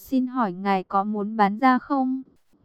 Xin hỏi ngài có muốn bán ra không?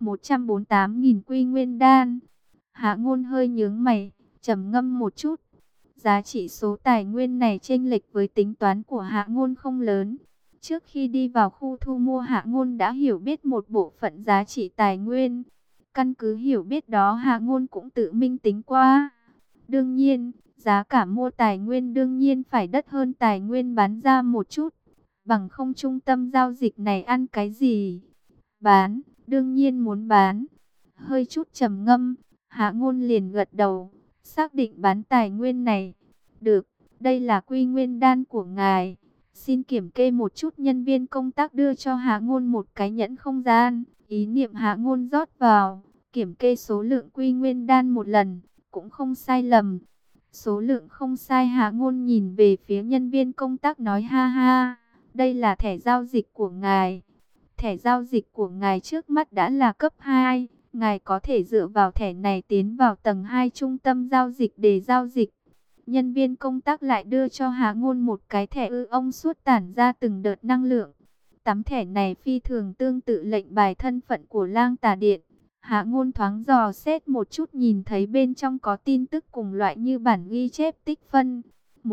148.000 quy nguyên đan. Hạ Ngôn hơi nhướng mày, trầm ngâm một chút. Giá trị số tài nguyên này chênh lệch với tính toán của Hạ Ngôn không lớn. Trước khi đi vào khu thu mua, Hạ Ngôn đã hiểu biết một bộ phận giá trị tài nguyên. Căn cứ hiểu biết đó, Hạ Ngôn cũng tự minh tính qua. Đương nhiên, giá cả mua tài nguyên đương nhiên phải đắt hơn tài nguyên bán ra một chút. Bằng không trung tâm giao dịch này ăn cái gì? Bán, đương nhiên muốn bán. Hơi chút trầm ngâm, Hạ Ngôn liền gật đầu, xác định bán tài nguyên này. Được, đây là quy nguyên đan của ngài. Xin kiểm kê một chút. Nhân viên công tác đưa cho Hạ Ngôn một cái nhẫn không gian. Ý niệm Hạ Ngôn rót vào, kiểm kê số lượng quy nguyên đan một lần, cũng không sai lầm. Số lượng không sai. Hạ Ngôn nhìn về phía nhân viên công tác nói, ha ha, đây là thẻ giao dịch của ngài. Thẻ giao dịch của ngài trước mắt đã là cấp 2. Ngài có thể dựa vào thẻ này tiến vào tầng 2 trung tâm giao dịch để giao dịch. Nhân viên công tác lại đưa cho Hạ Ngôn một cái thẻ ư ông suốt tản ra từng đợt năng lượng. Tấm thẻ này phi thường tương tự lệnh bài thân phận của Lang Tà Điện. Hạ Ngôn thoáng dò xét một chút, nhìn thấy bên trong có tin tức cùng loại như bản ghi chép tích phân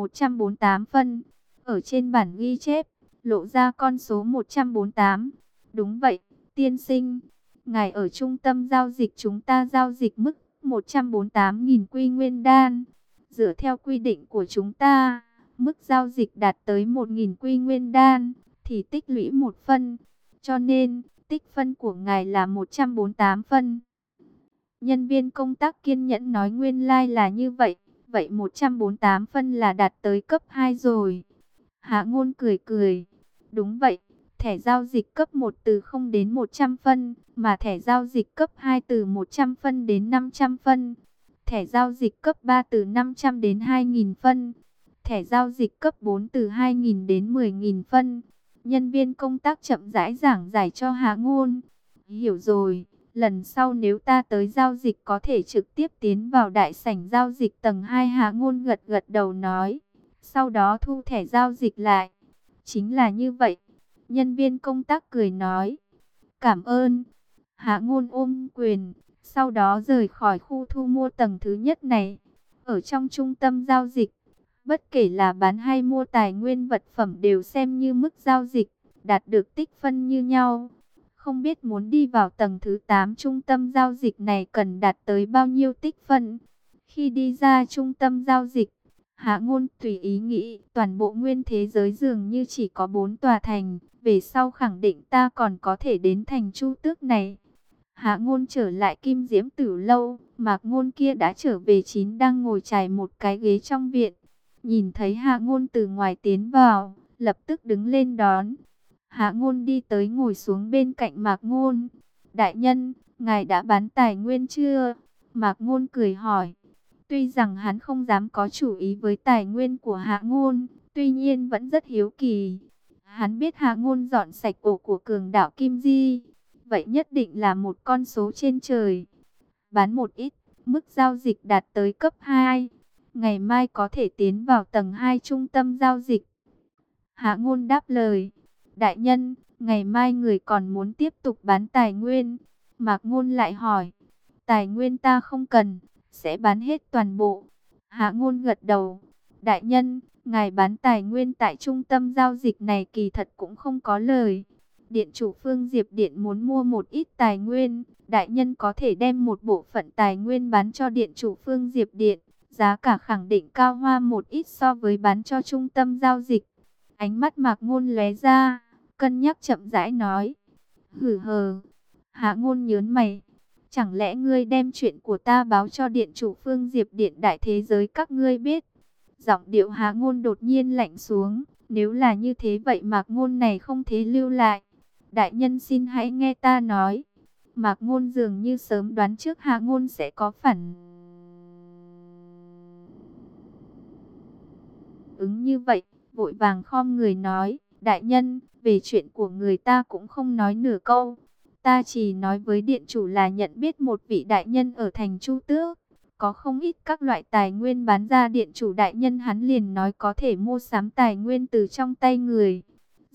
148 phân. Ở trên bản ghi chép lộ ra con số 148. Đúng vậy, tiên sinh. Ngài ở trung tâm giao dịch chúng ta giao dịch mức 148.000 quy nguyên đan. Dựa theo quy định của chúng ta, mức giao dịch đạt tới 1.000 quy nguyên đan thì tích lũy 1 phân. Cho nên, tích phân của ngài là 148 phân. Nhân viên công tác kiên nhẫn nói, nguyên lai là như vậy. Vậy 148 phân là đạt tới cấp 2 rồi. Hạ Ngôn cười cười. Đúng vậy. Thẻ giao dịch cấp 1 từ 0 đến 100 phân, mà thẻ giao dịch cấp 2 từ 100 phân đến 500 phân. Thẻ giao dịch cấp 3 từ 500 đến 2.000 phân. Thẻ giao dịch cấp 4 từ 2.000 đến 10.000 phân. Nhân viên công tác chậm rãi giảng giải cho Hạ Ngôn. Hiểu rồi, lần sau nếu ta tới giao dịch có thể trực tiếp tiến vào đại sảnh giao dịch tầng 2. Hạ Ngôn gật gật đầu nói. Sau đó thu thẻ giao dịch lại. Chính là như vậy. Nhân viên công tác cười nói. Cảm ơn. Hạ Ngôn ôm quyền, sau đó rời khỏi khu thu mua tầng thứ nhất này. Ở trong trung tâm giao dịch, bất kể là bán hay mua tài nguyên vật phẩm đều xem như mức giao dịch, đạt được tích phân như nhau. Không biết muốn đi vào tầng thứ 8 trung tâm giao dịch này cần đạt tới bao nhiêu tích phân. Khi đi ra trung tâm giao dịch, Hạ Ngôn tùy ý nghĩ, toàn bộ nguyên thế giới dường như chỉ có 4 tòa thành, về sau khẳng định ta còn có thể đến thành Chu Tước này. Hạ Ngôn trở lại Kim Diễm Tử Lâu, Mạc Ngôn kia đã trở về, đang ngồi chải một cái ghế trong viện. Nhìn thấy Hạ Ngôn từ ngoài tiến vào, lập tức đứng lên đón. Hạ Ngôn đi tới ngồi xuống bên cạnh Mạc Ngôn. Đại nhân, ngài đã bán tài nguyên chưa? Mạc Ngôn cười hỏi. Tuy rằng hắn không dám có chủ ý với tài nguyên của Hạ Ngôn, tuy nhiên vẫn rất hiếu kỳ. Hắn biết Hạ Ngôn dọn sạch ổ của cường đạo Kim Di, vậy nhất định là một con số trên trời. Bán một ít, mức giao dịch đạt tới cấp 2. Ngày mai có thể tiến vào tầng 2 trung tâm giao dịch. Hạ Ngôn đáp lời. Đại nhân, ngày mai người còn muốn tiếp tục bán tài nguyên. Mạc Ngôn lại hỏi. Tài nguyên ta không cần, sẽ bán hết toàn bộ. Hạ Ngôn gật đầu. Đại nhân, ngài bán tài nguyên tại trung tâm giao dịch này kỳ thật cũng không có lời. Điện chủ Phương Diệp Điện muốn mua một ít tài nguyên. Đại nhân có thể đem một bộ phận tài nguyên bán cho điện chủ Phương Diệp Điện. Giá cả khẳng định cao hoa một ít so với bán cho trung tâm giao dịch. Ánh mắt Mạc Ngôn lóe ra, cân nhắc chậm rãi nói. Hử hờ. Hạ Ngôn nhớn mày. Chẳng lẽ ngươi đem chuyện của ta báo cho điện chủ Phương Diệp Điện đại thế giới các ngươi biết? Giọng điệu Hạ Ngôn đột nhiên lạnh xuống. Nếu là như thế vậy Mạc Ngôn này không thể lưu lại. Đại nhân xin hãy nghe ta nói. Mạc Ngôn dường như sớm đoán trước Hạ Ngôn sẽ có phản ứng như vậy, vội vàng khom người nói. Đại nhân, về chuyện của người ta cũng không nói nửa câu. Ta chỉ nói với điện chủ là nhận biết một vị đại nhân ở thành Chu Tước, có không ít các loại tài nguyên bán ra. Điện chủ đại nhân hắn liền nói có thể mua sắm tài nguyên từ trong tay người.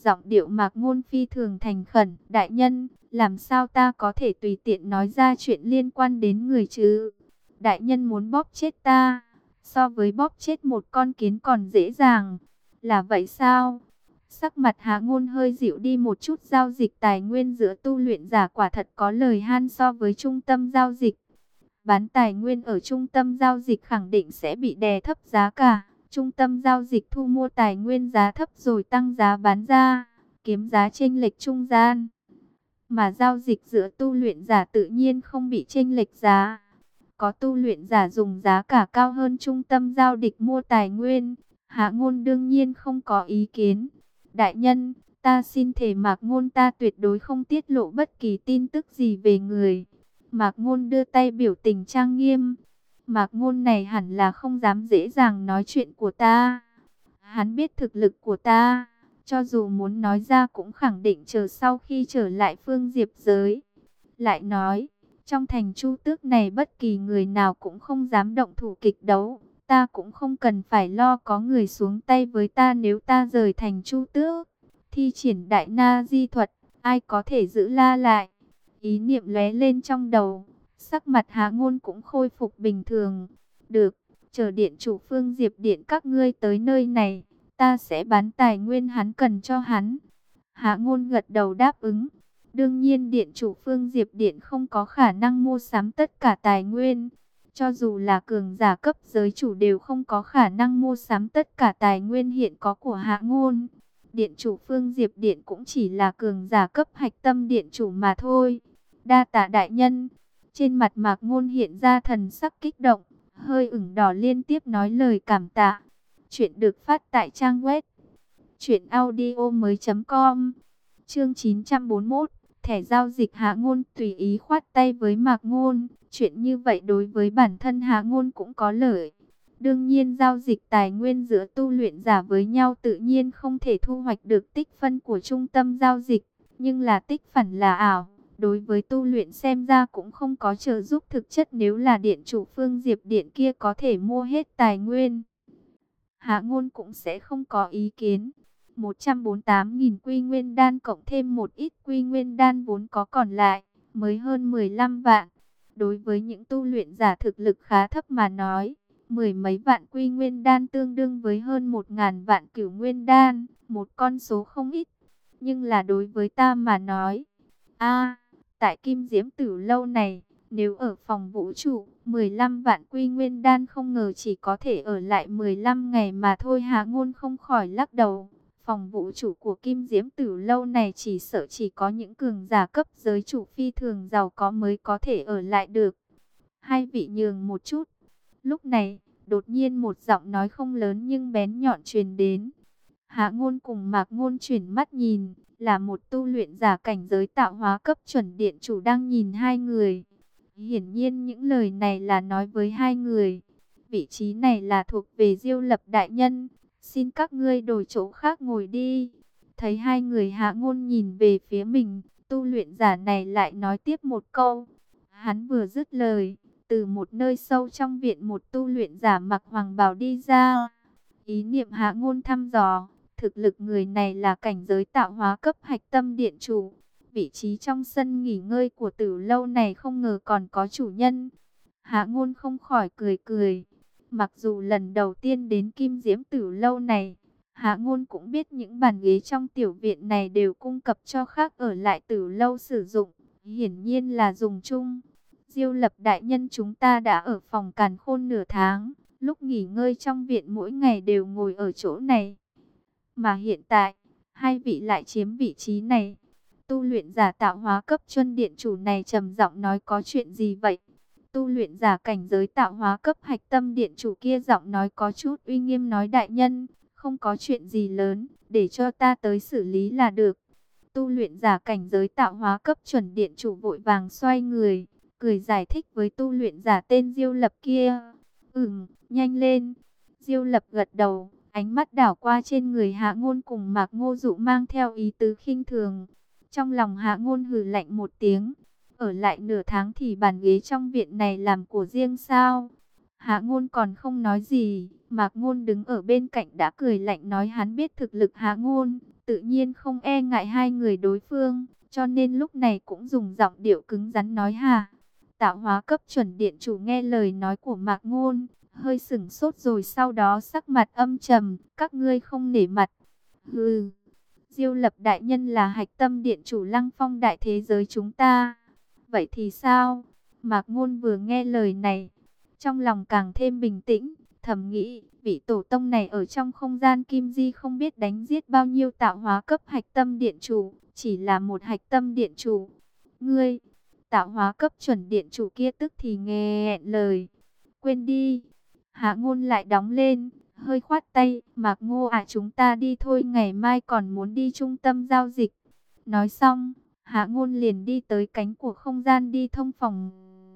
Giọng điệu Mạc Ngôn phi thường thành khẩn. Đại nhân, làm sao ta có thể tùy tiện nói ra chuyện liên quan đến người chứ? Đại nhân muốn bóp chết ta, so với bóp chết một con kiến còn dễ dàng. Là vậy sao? Sắc mặt Hạ Ngôn hơi dịu đi một chút. Giao dịch tài nguyên giữa tu luyện giả quả thật có lời han so với trung tâm giao dịch. Bán tài nguyên ở trung tâm giao dịch khẳng định sẽ bị đè thấp giá cả. Trung tâm giao dịch thu mua tài nguyên giá thấp rồi tăng giá bán ra, kiếm giá chênh lệch trung gian. Mà giao dịch giữa tu luyện giả tự nhiên không bị chênh lệch giá. Có tu luyện giả dùng giá cả cao hơn trung tâm giao dịch mua tài nguyên. Hạ Ngôn đương nhiên không có ý kiến. Đại nhân, ta xin thề Mạc Ngôn ta tuyệt đối không tiết lộ bất kỳ tin tức gì về người. Mạc Ngôn đưa tay biểu tình trang nghiêm. Mạc Ngôn này hẳn là không dám dễ dàng nói chuyện của ta. Hắn biết thực lực của ta, cho dù muốn nói ra cũng khẳng định chờ sau khi trở lại Phương Diệp giới. Lại nói, trong thành Chu Tước này bất kỳ người nào cũng không dám động thủ kịch đấu. Ta cũng không cần phải lo có người xuống tay với ta nếu ta rời thành Chu Tước. Thi triển đại na di thuật, ai có thể giữ la lại? Ý niệm lóe lên trong đầu, sắc mặt Hạ Ngôn cũng khôi phục bình thường. Được, chờ điện chủ Phương Diệp Điện các ngươi tới nơi này, ta sẽ bán tài nguyên hắn cần cho hắn. Hạ Ngôn gật đầu đáp ứng. Đương nhiên điện chủ Phương Diệp Điện không có khả năng mua sắm tất cả tài nguyên. Cho dù là cường giả cấp giới chủ đều không có khả năng mua sắm tất cả tài nguyên hiện có của Hạ Ngôn. Điện chủ Phương Diệp Điện cũng chỉ là cường giả cấp hạch tâm điện chủ mà thôi. Đa tạ đại nhân. Trên mặt Mạc Ngôn hiện ra thần sắc kích động, hơi ửng đỏ liên tiếp nói lời cảm tạ. Chuyện được phát tại trang web truyệnaudiomoi.com. Chương 941, thẻ giao dịch. Hạ Ngôn tùy ý khoát tay với Mạc Ngôn. Chuyện như vậy đối với bản thân Hạ Ngôn cũng có lợi. Đương nhiên giao dịch tài nguyên giữa tu luyện giả với nhau tự nhiên không thể thu hoạch được tích phân của trung tâm giao dịch. Nhưng là tích phản là ảo. Đối với tu luyện xem ra cũng không có trợ giúp thực chất nếu là điện chủ Phương Diệp Điện kia có thể mua hết tài nguyên. Hạ Ngôn cũng sẽ không có ý kiến. 148.000 quy nguyên đan cộng thêm một ít quy nguyên đan vốn có còn lại, mới hơn 15 vạn. Đối với những tu luyện giả thực lực khá thấp mà nói, mười mấy vạn quy nguyên đan tương đương với hơn 1.000 vạn cửu nguyên đan, một con số không ít. Nhưng là đối với ta mà nói, tại Kim Diễm Tử lâu này, nếu ở phòng vũ trụ, 15 vạn quy nguyên đan không ngờ chỉ có thể ở lại 15 ngày mà thôi. Hạ Ngôn không khỏi lắc đầu. Phòng vũ trụ của Kim Diễm Tử lâu này chỉ sợ chỉ có những cường giả cấp giới chủ phi thường giàu có mới có thể ở lại được. Hai vị nhường một chút. Lúc này, đột nhiên một giọng nói không lớn nhưng bén nhọn truyền đến. Hạ Ngôn cùng Mạc Ngôn chuyển mắt nhìn, là một tu luyện giả cảnh giới tạo hóa cấp chuẩn điện chủ đang nhìn hai người. Hiển nhiên những lời này là nói với hai người. Vị trí này là thuộc về Diêu Lập đại nhân, xin các ngươi đổi chỗ khác ngồi đi. Thấy hai người Hạ Ngôn nhìn về phía mình, tu luyện giả này lại nói tiếp một câu. Hắn vừa dứt lời, từ một nơi sâu trong viện một tu luyện giả mặc hoàng bào đi ra. Ý niệm Hạ Ngôn thăm dò, thực lực người này là cảnh giới tạo hóa cấp hạch tâm điện chủ. Vị trí trong sân nghỉ ngơi của Tử lâu này không ngờ còn có chủ nhân. Hạ Ngôn không khỏi cười cười. Mặc dù lần đầu tiên đến Kim Diễm Tử lâu này, Hạ Ngôn cũng biết những bàn ghế trong tiểu viện này đều cung cấp cho khác ở lại Tử lâu sử dụng. Hiển nhiên là dùng chung. Diêu Lập đại nhân, chúng ta đã ở phòng Càn Khôn nửa tháng. Lúc nghỉ ngơi trong viện mỗi ngày đều ngồi ở chỗ này. Mà hiện tại, hai vị lại chiếm vị trí này. Tu luyện giả tạo hóa cấp chân điện chủ này trầm giọng nói, có chuyện gì vậy? Tu luyện giả cảnh giới tạo hóa cấp hạch tâm điện chủ kia giọng nói có chút uy nghiêm nói, đại nhân, không có chuyện gì lớn, để cho ta tới xử lý là được. Tu luyện giả cảnh giới tạo hóa cấp chuẩn điện chủ vội vàng xoay người, cười giải thích với tu luyện giả tên Diêu Lập kia. Nhanh lên. Diêu Lập gật đầu, ánh mắt đảo qua trên người Hạ Ngôn cùng Mạc Ngô Dụ mang theo ý tứ khinh thường. Trong lòng Hạ Ngôn hừ lạnh một tiếng. Ở lại nửa tháng thì bàn ghế trong viện này làm của riêng sao? Hạ Ngôn còn không nói gì, Mạc Ngôn đứng ở bên cạnh đã cười lạnh nói, hắn biết thực lực Hạ Ngôn, tự nhiên không e ngại hai người đối phương, cho nên lúc này cũng dùng giọng điệu cứng rắn nói hà. Tạo hóa cấp chuẩn điện chủ nghe lời nói của Mạc Ngôn, hơi sửng sốt rồi sau đó sắc mặt âm trầm, các ngươi không nể mặt. Hừ, Diêu Lập đại nhân là hạch tâm điện chủ Lăng Phong đại thế giới chúng ta. Vậy thì sao? Mạc Ngôn vừa nghe lời này, trong lòng càng thêm bình tĩnh, thầm nghĩ, vị tổ tông này ở trong không gian kim di không biết đánh giết bao nhiêu tạo hóa cấp hạch tâm điện chủ, chỉ là một hạch tâm điện chủ. Ngươi, tạo hóa cấp chuẩn điện chủ kia tức thì nghe lời. Quên đi. Hạ Ngôn lại đóng lên, hơi khoát tay, Mạc Ngô chúng ta đi thôi, ngày mai còn muốn đi trung tâm giao dịch. Nói xong, Hạ Ngôn liền đi tới cánh của không gian đi thông phòng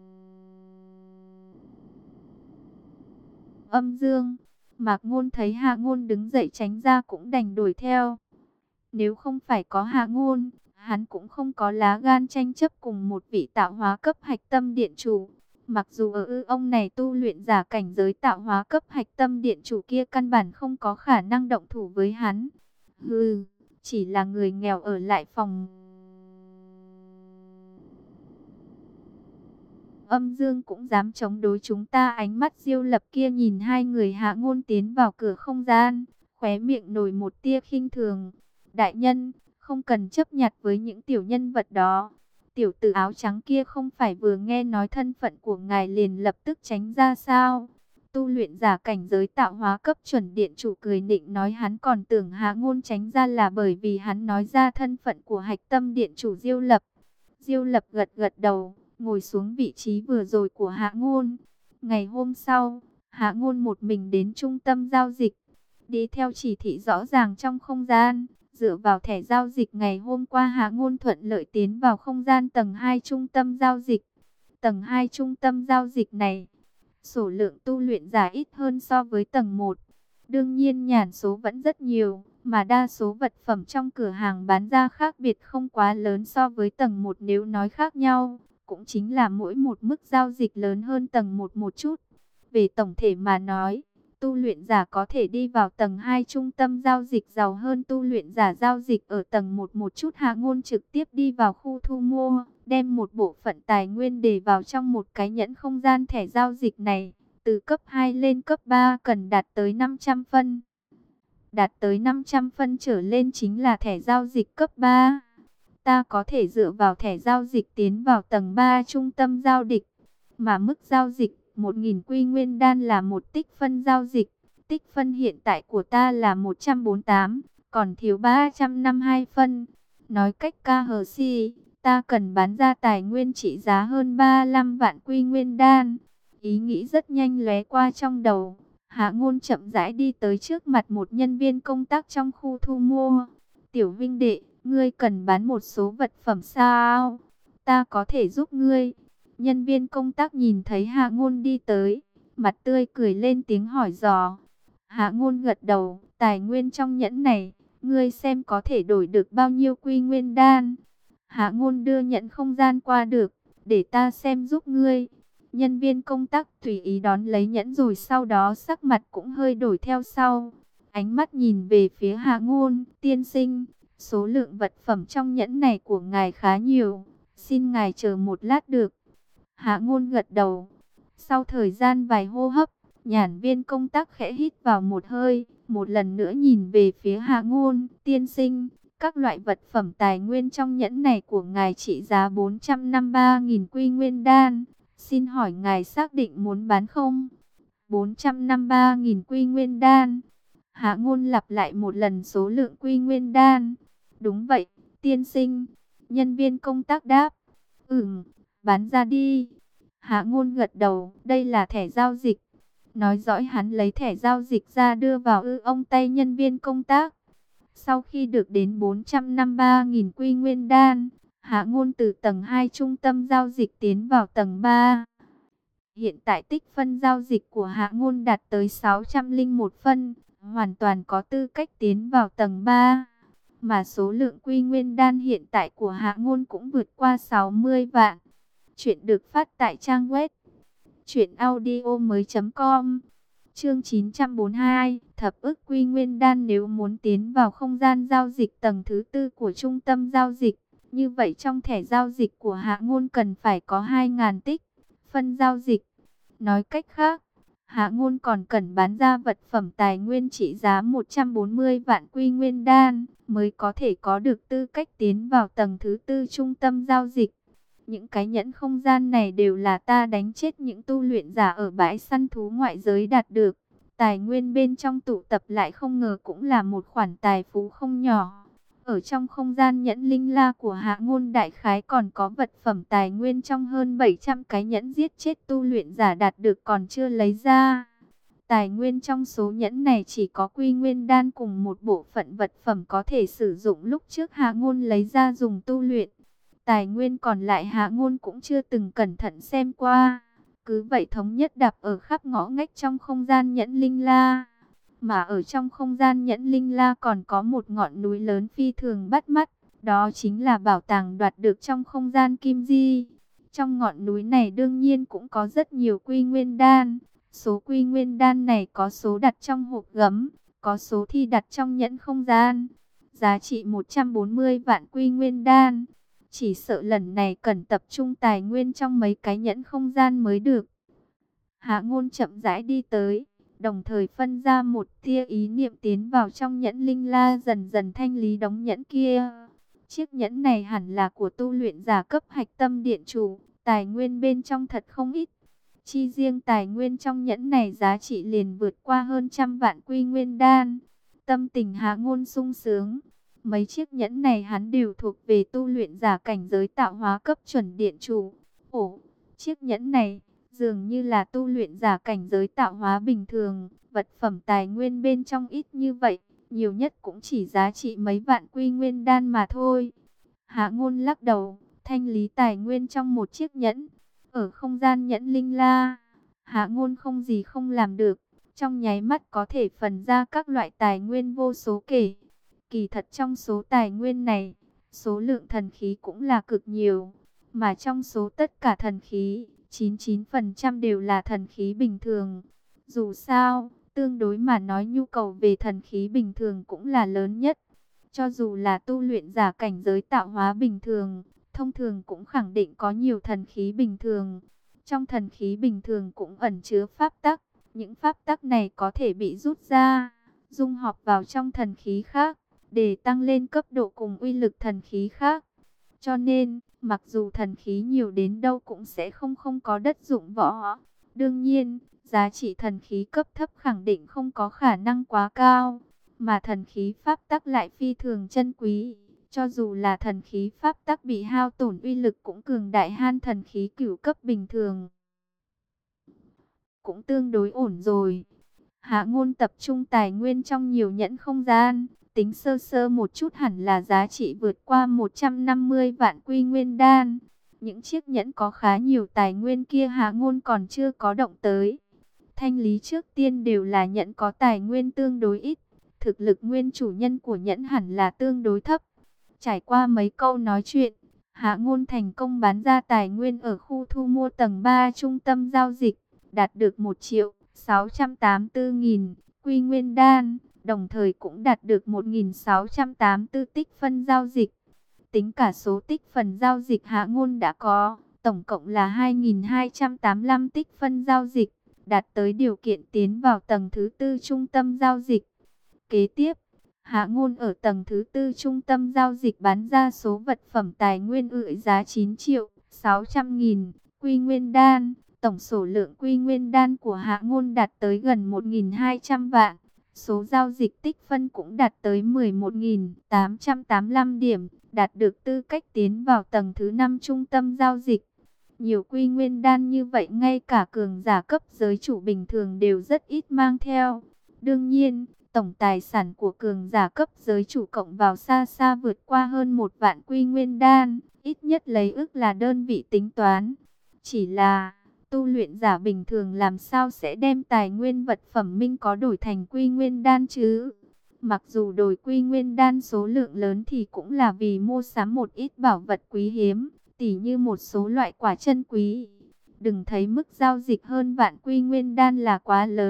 âm dương. Mạc Ngôn thấy Hạ Ngôn đứng dậy tránh ra cũng đành đuổi theo. Nếu không phải có Hạ Ngôn, hắn cũng không có lá gan tranh chấp cùng một vị tạo hóa cấp hạch tâm điện chủ. Mặc dù ở ông này tu luyện giả cảnh giới tạo hóa cấp hạch tâm điện chủ kia căn bản không có khả năng động thủ với hắn. Hừ, chỉ là người nghèo ở lại phòng âm dương cũng dám chống đối chúng ta. Ánh mắt Diêu Lập kia nhìn hai người Hạ Ngôn tiến vào cửa không gian, khóe miệng nổi một tia khinh thường. Đại nhân, không cần chấp nhặt với những tiểu nhân vật đó. Tiểu tử áo trắng kia không phải vừa nghe nói thân phận của ngài liền lập tức tránh ra sao? Tu luyện giả cảnh giới tạo hóa cấp chuẩn điện chủ cười nịnh nói, hắn còn tưởng Hạ Ngôn tránh ra là bởi vì hắn nói ra thân phận của hạch tâm điện chủ Diêu Lập. Diêu Lập gật gật đầu, ngồi xuống vị trí vừa rồi của Hạ Ngôn. Ngày hôm sau, Hạ Ngôn một mình đến trung tâm giao dịch, đi theo chỉ thị rõ ràng trong không gian. Dựa vào thẻ giao dịch ngày hôm qua, Hạ Ngôn thuận lợi tiến vào không gian tầng 2 trung tâm giao dịch. Tầng 2 trung tâm giao dịch này, số lượng tu luyện giả ít hơn so với tầng 1. Đương nhiên nhàn số vẫn rất nhiều, mà đa số vật phẩm trong cửa hàng bán ra khác biệt không quá lớn so với tầng 1. Nếu nói khác nhau, cũng chính là mỗi một mức giao dịch lớn hơn tầng 1 một chút. Về tổng thể mà nói, tu luyện giả có thể đi vào tầng 2 trung tâm giao dịch giàu hơn tu luyện giả giao dịch ở tầng 1 một chút. Hạ Ngôn trực tiếp đi vào khu thu mua, đem một bộ phận tài nguyên để vào trong một cái nhẫn không gian. Thẻ giao dịch này, từ cấp 2 lên cấp 3 cần đạt tới 500 phân. Đạt tới 500 phân trở lên chính là thẻ giao dịch cấp 3. Ta có thể dựa vào thẻ giao dịch tiến vào tầng 3 trung tâm giao dịch, mà mức giao dịch 1000 quy nguyên đan là một tích phân giao dịch. Tích phân hiện tại của ta là 148, còn thiếu 352 phân. Nói cách KHC, ta cần bán ra tài nguyên trị giá hơn 35 vạn quy nguyên đan. Ý nghĩ rất nhanh lóe qua trong đầu. Hạ Ngôn chậm rãi đi tới trước mặt một nhân viên công tác trong khu thu mua. Tiểu Vinh đệ, ngươi cần bán một số vật phẩm sao? Ta có thể giúp ngươi. Nhân viên công tác nhìn thấy Hạ Ngôn đi tới, mặt tươi cười lên tiếng hỏi dò. Hạ Ngôn gật đầu, tài nguyên trong nhẫn này, ngươi xem có thể đổi được bao nhiêu quy nguyên đan. Hạ Ngôn đưa nhẫn không gian qua, được, để ta xem giúp ngươi. Nhân viên công tác tùy ý đón lấy nhẫn rồi sau đó sắc mặt cũng hơi đổi theo sau. Ánh mắt nhìn về phía Hạ Ngôn, tiên sinh, số lượng vật phẩm trong nhẫn này của ngài khá nhiều, xin ngài chờ một lát được. Hạ Ngôn gật đầu. Sau thời gian vài hô hấp, nhàn viên công tác khẽ hít vào một hơi, một lần nữa nhìn về phía Hạ Ngôn, tiên sinh, các loại vật phẩm tài nguyên trong nhẫn này của ngài trị giá 453.000 quy nguyên đan. Xin hỏi ngài xác định muốn bán không? 453.000 quy nguyên đan. Hạ Ngôn lặp lại một lần số lượng quy nguyên đan. Đúng vậy, tiên sinh. Nhân viên công tác đáp. Bán ra đi. Hạ Ngôn gật đầu, đây là thẻ giao dịch. Nói dõi hắn lấy thẻ giao dịch ra đưa vào ông tay nhân viên công tác. Sau khi được đến 453.000 quy nguyên đan, Hạ Ngôn từ tầng 2 trung tâm giao dịch tiến vào tầng 3. Hiện tại tích phân giao dịch của Hạ Ngôn đạt tới 601 phân, hoàn toàn có tư cách tiến vào tầng 3. Mà số lượng quy nguyên đan hiện tại của Hạ Ngôn cũng vượt qua 60 vạn. Chuyện được phát tại trang web truyệnaudiomoi.com. Chương 942, thập ức quy nguyên đan. Nếu muốn tiến vào không gian giao dịch tầng thứ tư của trung tâm giao dịch, như vậy trong thẻ giao dịch của Hạ Ngôn cần phải có 2.000 tích phân giao dịch. Nói cách khác, Hạ Ngôn còn cần bán ra vật phẩm tài nguyên trị giá 140 vạn quy nguyên đan mới có thể có được tư cách tiến vào tầng thứ tư trung tâm giao dịch. Những cái nhẫn không gian này đều là ta đánh chết những tu luyện giả ở bãi săn thú ngoại giới đạt được. Tài nguyên bên trong tụ tập lại không ngờ cũng là một khoản tài phú không nhỏ. Ở trong không gian nhẫn linh la của Hạ Ngôn đại khái còn có vật phẩm tài nguyên trong hơn 700 cái nhẫn giết chết tu luyện giả đạt được còn chưa lấy ra. Tài nguyên trong số nhẫn này chỉ có quy nguyên đan cùng một bộ phận vật phẩm có thể sử dụng lúc trước Hạ Ngôn lấy ra dùng tu luyện. Tài nguyên còn lại Hạ Ngôn cũng chưa từng cẩn thận xem qua. Cứ vậy thống nhất đạp ở khắp ngõ ngách trong không gian nhẫn linh la. Mà ở trong không gian nhẫn linh la còn có một ngọn núi lớn phi thường bắt mắt. Đó chính là bảo tàng đoạt được trong không gian kim di. Trong ngọn núi này đương nhiên cũng có rất nhiều quy nguyên đan. Số quy nguyên đan này có số đặt trong hộp gấm, có số thì đặt trong nhẫn không gian. Giá trị 140 vạn quy nguyên đan. Chỉ sợ lần này cần tập trung tài nguyên trong mấy cái nhẫn không gian mới được. Hạ Ngôn chậm rãi đi tới, đồng thời phân ra một tia ý niệm tiến vào trong nhẫn linh la, dần dần thanh lý đống nhẫn kia. Chiếc nhẫn này hẳn là của tu luyện giả cấp hạch tâm điện chủ, tài nguyên bên trong thật không ít. Chi riêng tài nguyên trong nhẫn này giá trị liền vượt qua hơn 100 vạn quy nguyên đan. Tâm tình Hạ Ngôn sung sướng. Mấy chiếc nhẫn này hắn đều thuộc về tu luyện giả cảnh giới tạo hóa cấp chuẩn điện chủ. Ồ, chiếc nhẫn này dường như là tu luyện giả cảnh giới tạo hóa bình thường. Vật phẩm tài nguyên bên trong ít như vậy, nhiều nhất cũng chỉ giá trị mấy vạn quy nguyên đan mà thôi. Hạ Ngôn lắc đầu, thanh lý tài nguyên trong một chiếc nhẫn. Ở không gian nhẫn linh la, Hạ Ngôn không gì không làm được. Trong nháy mắt có thể phần ra các loại tài nguyên vô số kể. Kỳ thật trong số tài nguyên này, số lượng thần khí cũng là cực nhiều. Mà trong số tất cả thần khí, 99% đều là thần khí bình thường. Dù sao, tương đối mà nói nhu cầu về thần khí bình thường cũng là lớn nhất. Cho dù là tu luyện giả cảnh giới tạo hóa bình thường, thông thường cũng khẳng định có nhiều thần khí bình thường. Trong thần khí bình thường cũng ẩn chứa pháp tắc. Những pháp tắc này có thể bị rút ra, dung hợp vào trong thần khí khác, để tăng lên cấp độ cùng uy lực thần khí khác. Cho nên, mặc dù thần khí nhiều đến đâu cũng sẽ không có đất dụng võ. Đương nhiên, giá trị thần khí cấp thấp khẳng định không có khả năng quá cao. Mà thần khí pháp tắc lại phi thường chân quý. Cho dù là thần khí pháp tắc bị hao tổn uy lực cũng cường đại hơn thần khí cửu cấp bình thường. Cũng tương đối ổn rồi. Hạ Ngôn tập trung tài nguyên trong nhiều nhẫn không gian. Tính sơ sơ một chút hẳn là giá trị vượt qua 150 vạn quy nguyên đan. Những chiếc nhẫn có khá nhiều tài nguyên kia Hạ Ngôn còn chưa có động tới. Thanh lý trước tiên đều là nhẫn có tài nguyên tương đối ít. Thực lực nguyên chủ nhân của nhẫn hẳn là tương đối thấp. Trải qua mấy câu nói chuyện, Hạ Ngôn thành công bán ra tài nguyên ở khu thu mua tầng 3 trung tâm giao dịch. Đạt được 1.684.000 quy nguyên đan. Đồng thời cũng đạt được 1.684 tích phân giao dịch. Tính cả số tích phân giao dịch Hạ Ngôn đã có, tổng cộng là 2.285 tích phân giao dịch, đạt tới điều kiện tiến vào tầng thứ tư trung tâm giao dịch. Kế tiếp, Hạ Ngôn ở tầng thứ tư trung tâm giao dịch bán ra số vật phẩm tài nguyên ưỡi giá 9.600.000 quy nguyên đan. Tổng số lượng quy nguyên đan của Hạ Ngôn đạt tới gần 1.200 vạn. Số giao dịch tích phân cũng đạt tới 11.885 điểm, đạt được tư cách tiến vào tầng thứ 5 trung tâm giao dịch. Nhiều quy nguyên đan như vậy ngay cả cường giả cấp giới chủ bình thường đều rất ít mang theo. Đương nhiên, tổng tài sản của cường giả cấp giới chủ cộng vào xa xa vượt qua hơn 1 vạn quy nguyên đan, ít nhất lấy ức là đơn vị tính toán. Chỉ là tu luyện giả bình thường làm sao sẽ đem tài nguyên vật phẩm minh có đổi thành quy nguyên đan chứ? Mặc dù đổi quy nguyên đan số lượng lớn thì cũng là vì mua sắm một ít bảo vật quý hiếm, tỉ như một số loại quả chân quý. Đừng thấy mức giao dịch hơn vạn quy nguyên đan là quá lớn,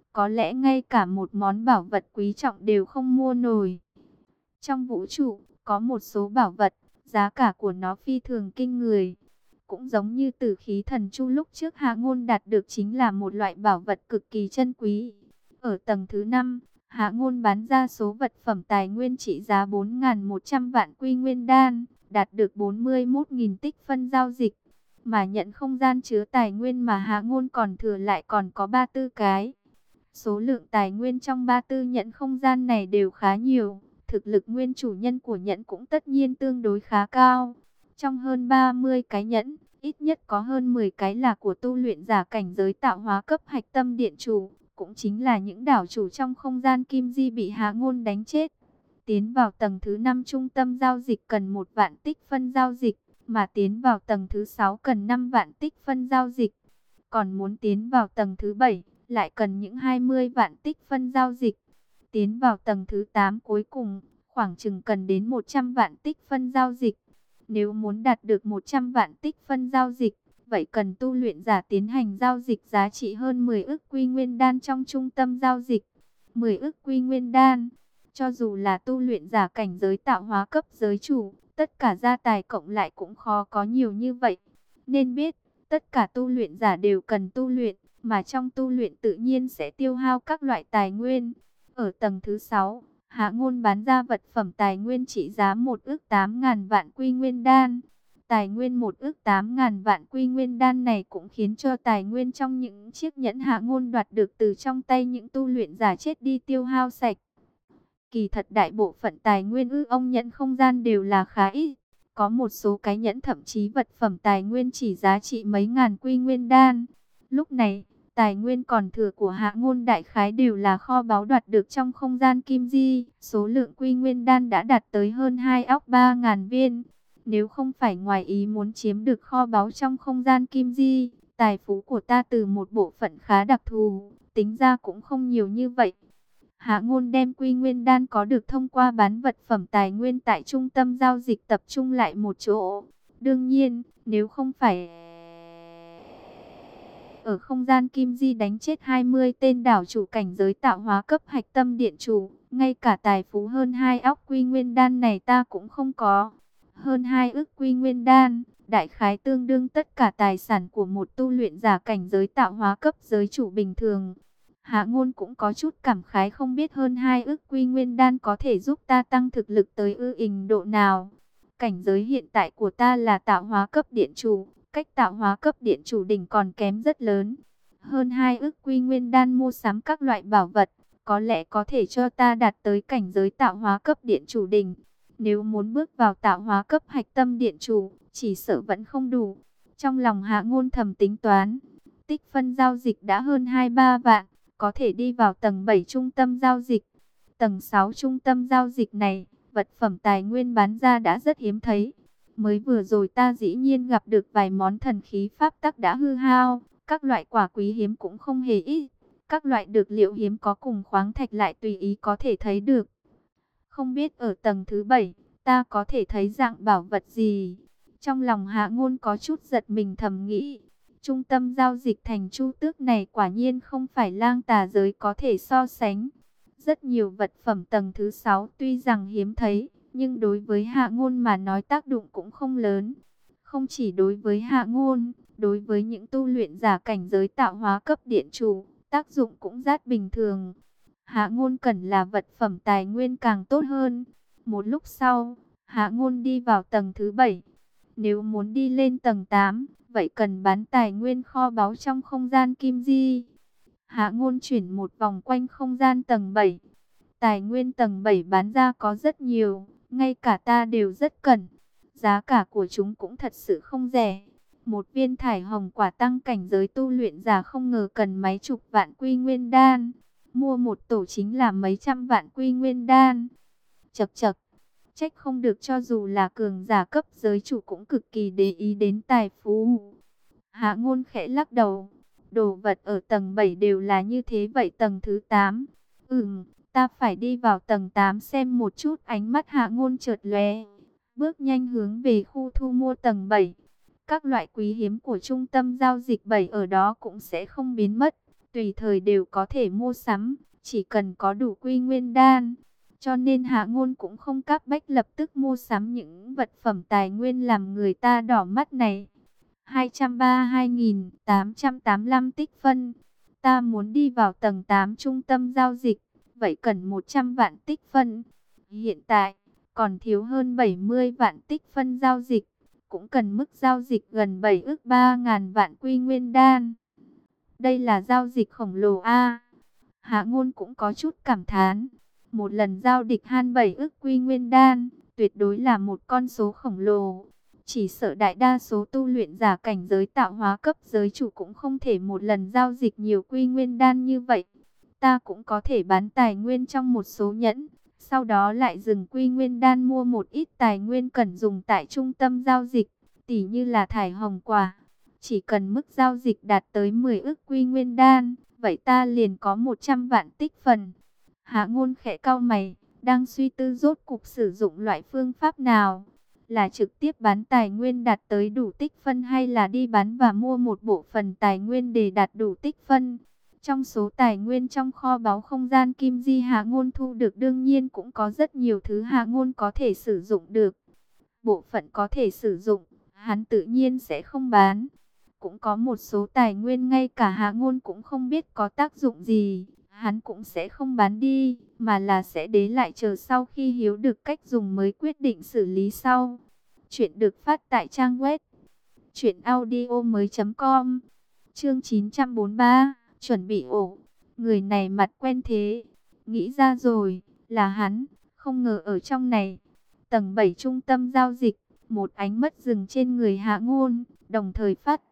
có lẽ ngay cả một món bảo vật quý trọng đều không mua nổi. Trong vũ trụ, có một số bảo vật, giá cả của nó phi thường kinh người. Cũng giống như Tử khí thần chu lúc trước Hạ Ngôn đạt được chính là một loại bảo vật cực kỳ chân quý. Ở tầng thứ 5, Hạ Ngôn bán ra số vật phẩm tài nguyên trị giá 4.100 vạn quy nguyên đan, đạt được 41.000 tích phân giao dịch. Mà nhận không gian chứa tài nguyên mà Hạ Ngôn còn thừa lại còn có 34 cái. Số lượng tài nguyên trong 34 nhận không gian này đều khá nhiều. Thực lực nguyên chủ nhân của nhẫn cũng tất nhiên tương đối khá cao. Trong hơn 30 cái nhẫn, ít nhất có hơn 10 cái là của tu luyện giả cảnh giới tạo hóa cấp hạch tâm điện chủ. Cũng chính là những đảo chủ trong không gian kim di bị Hạ Ngôn đánh chết. Tiến vào tầng thứ 5 trung tâm giao dịch cần 1 vạn tích phân giao dịch, mà tiến vào tầng thứ 6 cần 5 vạn tích phân giao dịch. Còn muốn tiến vào tầng thứ 7, lại cần những 20 vạn tích phân giao dịch. Tiến vào tầng thứ 8 cuối cùng, khoảng chừng cần đến 100 vạn tích phân giao dịch. Nếu muốn đạt được 100 vạn tích phân giao dịch, vậy cần tu luyện giả tiến hành giao dịch giá trị hơn 10 ức quy nguyên đan trong trung tâm giao dịch. 10 ức quy nguyên đan, cho dù là tu luyện giả cảnh giới tạo hóa cấp giới chủ, tất cả gia tài cộng lại cũng khó có nhiều như vậy. Nên biết, tất cả tu luyện giả đều cần tu luyện, mà trong tu luyện tự nhiên sẽ tiêu hao các loại tài nguyên. Ở tầng thứ 6, Hạ Ngôn bán ra vật phẩm tài nguyên trị giá 1 ức 8.000 vạn quy nguyên đan. Tài nguyên 1 ức 8.000 vạn quy nguyên đan này cũng khiến cho tài nguyên trong những chiếc nhẫn Hạ Ngôn đoạt được từ trong tay những tu luyện giả chết đi tiêu hao sạch. Kỳ thật đại bộ phận tài nguyên ông nhẫn không gian đều là khá ít. Có một số cái nhẫn thậm chí vật phẩm tài nguyên chỉ giá trị mấy ngàn quy nguyên đan. Lúc này, tài nguyên còn thừa của Hạ Ngôn đại khái đều là kho báu đoạt được trong không gian kim di. Số lượng quy nguyên đan đã đạt tới hơn 2 óc 3.000 viên. Nếu không phải ngoài ý muốn chiếm được kho báu trong không gian kim di, tài phú của ta từ một bộ phận khá đặc thù, tính ra cũng không nhiều như vậy. Hạ Ngôn đem quy nguyên đan có được thông qua bán vật phẩm tài nguyên tại trung tâm giao dịch tập trung lại một chỗ. Đương nhiên, nếu không phải ở không gian kim di đánh chết 20 tên đảo chủ cảnh giới tạo hóa cấp hạch tâm điện chủ, ngay cả tài phú hơn 2 óc quy nguyên đan này ta cũng không có. Hơn 2 ức quy nguyên đan, đại khái tương đương tất cả tài sản của một tu luyện giả cảnh giới tạo hóa cấp giới chủ bình thường. Hạ Ngôn cũng có chút cảm khái, không biết hơn 2 ức quy nguyên đan có thể giúp ta tăng thực lực tới độ nào. Cảnh giới hiện tại của ta là tạo hóa cấp điện chủ, cách tạo hóa cấp điện chủ đỉnh còn kém rất lớn. Hơn 2 ức quy nguyên đan mua sắm các loại bảo vật, có lẽ có thể cho ta đạt tới cảnh giới tạo hóa cấp điện chủ đỉnh. Nếu muốn bước vào tạo hóa cấp hạch tâm điện chủ, chỉ sợ vẫn không đủ. Trong lòng Hạ Ngôn thầm tính toán, tích phân giao dịch đã hơn 23 vạn, có thể đi vào tầng 7 trung tâm giao dịch. Tầng 6 trung tâm giao dịch này, vật phẩm tài nguyên bán ra đã rất hiếm thấy. Mới vừa rồi ta dĩ nhiên gặp được vài món thần khí pháp tắc đã hư hao, các loại quả quý hiếm cũng không hề ít. Các loại dược liệu hiếm có cùng khoáng thạch lại tùy ý có thể thấy được. Không biết ở tầng thứ 7, ta có thể thấy dạng bảo vật gì? Trong lòng Hạ Ngôn có chút giật mình thầm nghĩ. Trung tâm giao dịch thành Chu Tước này quả nhiên không phải lang tà giới có thể so sánh. Rất nhiều vật phẩm tầng thứ 6 tuy rằng hiếm thấy, nhưng đối với Hạ Ngôn mà nói tác dụng cũng không lớn. Không chỉ đối với Hạ Ngôn, đối với những tu luyện giả cảnh giới tạo hóa cấp điện chủ, tác dụng cũng rất bình thường. Hạ Ngôn cần là vật phẩm tài nguyên càng tốt hơn. Một lúc sau, Hạ Ngôn đi vào tầng thứ 7. Nếu muốn đi lên tầng 8, vậy cần bán tài nguyên kho báu trong không gian kim di. Hạ Ngôn chuyển một vòng quanh không gian tầng 7. Tài nguyên tầng 7 bán ra có rất nhiều, ngay cả ta đều rất cần. Giá cả của chúng cũng thật sự không rẻ. Một viên thải hồng quả tăng cảnh giới tu luyện giả không ngờ cần mấy chục vạn quy nguyên đan. Mua một tổ chính là mấy trăm vạn quy nguyên đan. Chậc chậc, trách không được cho dù là cường giả cấp giới chủ cũng cực kỳ để ý đến tài phú. Hạ Ngôn khẽ lắc đầu. Đồ vật ở tầng 7 đều là như thế, vậy tầng thứ 8? Ta phải đi vào tầng 8 xem một chút. Ánh mắt Hạ Ngôn chợt lóe, bước nhanh hướng về khu thu mua tầng 7. Các loại quý hiếm của trung tâm giao dịch 7 ở đó cũng sẽ không biến mất. tùy thời đều có thể mua sắm, chỉ cần có đủ Quy Nguyên đan. Cho nên Hạ Ngôn cũng không cấp bách lập tức mua sắm những vật phẩm tài nguyên làm người ta đỏ mắt này. 232.885 tích phân. Ta muốn đi vào tầng 8 trung tâm giao dịch, vậy cần 100 vạn tích phân. Hiện tại, còn thiếu hơn 70 vạn tích phân giao dịch, cũng cần mức giao dịch gần 7 ức 3.000 vạn Quy Nguyên đan. Đây là giao dịch khổng lồ a. Hạ Ngôn cũng có chút cảm thán. Một lần giao dịch han 7 ức Quy Nguyên đan, tuyệt đối là một con số khổng lồ. Chỉ sợ đại đa số tu luyện giả cảnh giới tạo hóa cấp giới chủ cũng không thể một lần giao dịch nhiều Quy Nguyên đan như vậy. Ta cũng có thể bán tài nguyên trong một số nhẫn, sau đó lại dừng Quy Nguyên đan mua một ít tài nguyên cần dùng tại trung tâm giao dịch, tỉ như là thải hồng quả. Chỉ cần mức giao dịch đạt tới 10 ức Quy Nguyên đan, vậy ta liền có 100 vạn tích phần. Hạ Ngôn khẽ cau mày, đang suy tư rốt cục sử dụng loại phương pháp nào. Là trực tiếp bán tài nguyên đạt tới đủ tích phân hay là đi bán và mua một bộ phận tài nguyên để đạt đủ tích phân. Trong số tài nguyên trong kho báu không gian kim di Hạ Ngôn thu được đương nhiên cũng có rất nhiều thứ Hạ Ngôn có thể sử dụng được. Bộ phận có thể sử dụng, hắn tự nhiên sẽ không bán. Cũng có một số tài nguyên ngay cả Hạ Ngôn cũng không biết có tác dụng gì, hắn cũng sẽ không bán đi, mà là sẽ để lại chờ sau khi hiểu được cách dùng mới quyết định xử lý sau. Chuyện được phát tại trang web truyệnaudiomoi.com. Chương 943, chuẩn bị ổ. Người này mặt quen thế. Nghĩ ra rồi, là hắn, không ngờ ở trong này. Tầng 7 trung tâm giao dịch, một ánh mắt dừng trên người Hạ Ngôn, đồng thời phát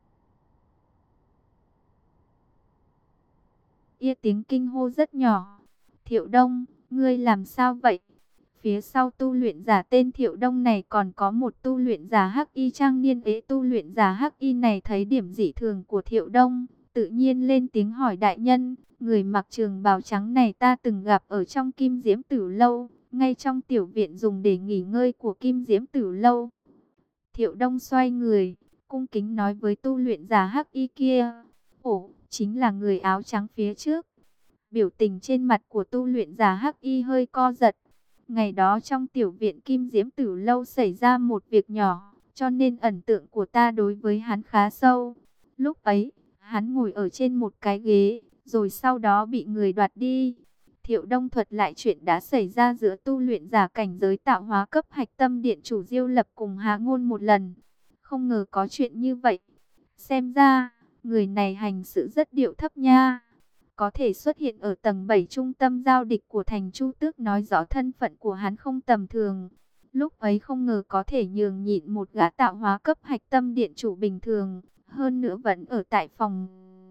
tiếng kinh hô rất nhỏ. Thiệu Đông, ngươi làm sao vậy? Phía sau tu luyện giả tên Thiệu Đông này còn có một tu luyện giả hắc y trang niên ế. Tu luyện giả hắc y này thấy điểm dị thường của Thiệu Đông, tự nhiên lên tiếng hỏi đại nhân, người mặc trường bào trắng này ta từng gặp ở trong Kim Diễm Tử Lâu, ngay trong tiểu viện dùng để nghỉ ngơi của Kim Diễm Tử Lâu. Thiệu Đông xoay người, cung kính nói với tu luyện giả hắc y kia, ồ, chính là người áo trắng phía trước. Biểu tình trên mặt của tu luyện giả hắc y hơi co giật. Ngày đó trong tiểu viện Kim Diễm Tử Lâu xảy ra một việc nhỏ, cho nên ấn tượng của ta đối với hắn khá sâu. Lúc ấy, hắn ngồi ở trên một cái ghế, rồi sau đó bị người đoạt đi. Thiệu Đông thuật lại chuyện đã xảy ra giữa tu luyện giả cảnh giới tạo hóa cấp hạch tâm điện chủ Diêu Lập cùng Hạ Ngôn một lần. Không ngờ có chuyện như vậy. Xem ra, người này hành sự rất điệu thấp nha. Có thể xuất hiện ở tầng 7 trung tâm giao dịch của thành Chu Tước nói rõ thân phận của hắn không tầm thường. Lúc ấy không ngờ có thể nhường nhịn một gã tạo hóa cấp hạch tâm điện chủ bình thường, hơn nữa vẫn ở tại phòng